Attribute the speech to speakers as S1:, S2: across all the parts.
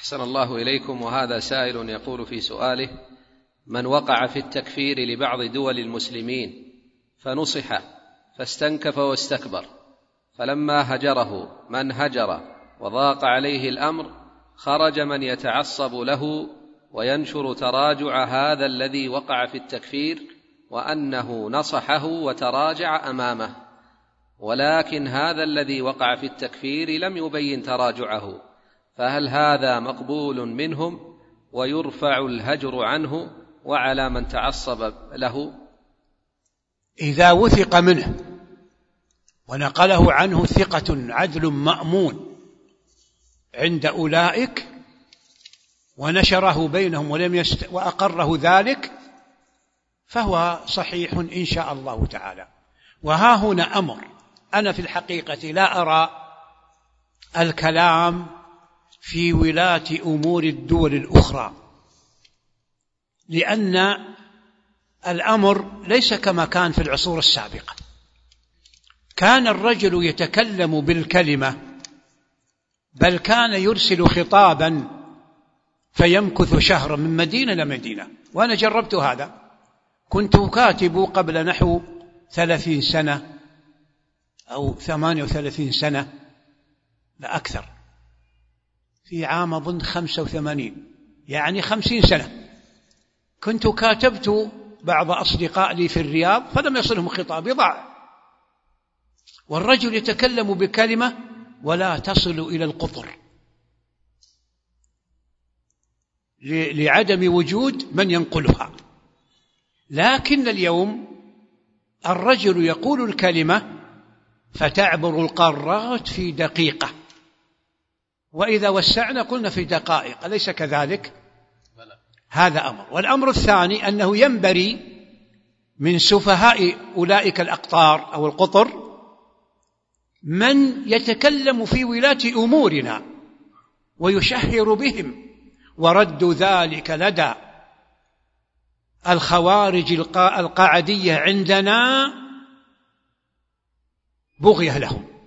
S1: أحسن الله إليكم. وهذا سائل يقول في سؤاله: من وقع في التكفير لبعض دول المسلمين فنصح فاستنكف واستكبر، فلما هجره من هجر وضاق عليه الأمر خرج من يتعصب له وينشر تراجع هذا الذي وقع في التكفير وأنه نصحه وتراجع أمامه، ولكن هذا الذي وقع في التكفير لم يبين تراجعه، فهل هذا مقبول منهم ويرفع الهجر عنه وعلى من تعصب له؟
S2: إذا وثق منه ونقله عنه ثقة عدل مأمون عند أولئك ونشره بينهم وأقره ذلك فهو صحيح إن شاء الله تعالى. وها هنا أمر، أنا في الحقيقة لا أرى الكلام في ولاة أمور الدول الأخرى، لأن الأمر ليس كما كان في العصور السابقة. كان الرجل يتكلم بالكلمة، بل كان يرسل خطابا فيمكث شهرا من مدينة لمدينة، وأنا جربت هذا. كنت كاتب قبل نحو 30 سنة أو 38 سنة لا أكثر، في عام أظن 85، يعني 50 سنة. كنت كاتبت بعض أصدقاء لي في الرياض فلم يصلهم خطابي، ضاع. والرجل يتكلم بكلمة ولا تصل إلى القطر لعدم وجود من ينقلها. لكن اليوم الرجل يقول الكلمة فتعبر القارات في دقيقة، وإذا وسعنا قلنا في دقائق، أليس كذلك؟ هذا أمر. والأمر الثاني أنه ينبغي من سفهاء أولئك الأقطار أو القطر من يتكلم في ولاة أمورنا ويشهر بهم، ورد ذلك لدى الخوارج القاعدية عندنا بغية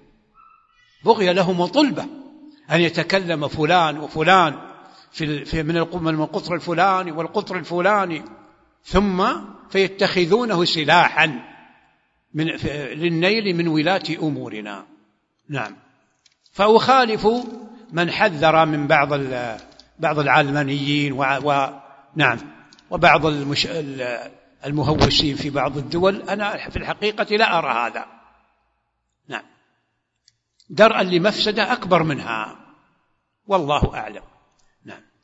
S2: لهم وطلبة أن يتكلم فلان وفلان من القطر الفلاني والقطر الفلاني، ثم فيتخذونه سلاحا للنيل من ولاة أمورنا. نعم. فأخالف من حذر من بعض العلمانيين نعم وبعض المهوسين في بعض الدول. أنا في الحقيقة لا أرى هذا، نعم، درءا لمفسدة أكبر منها، والله أعلم. نعم.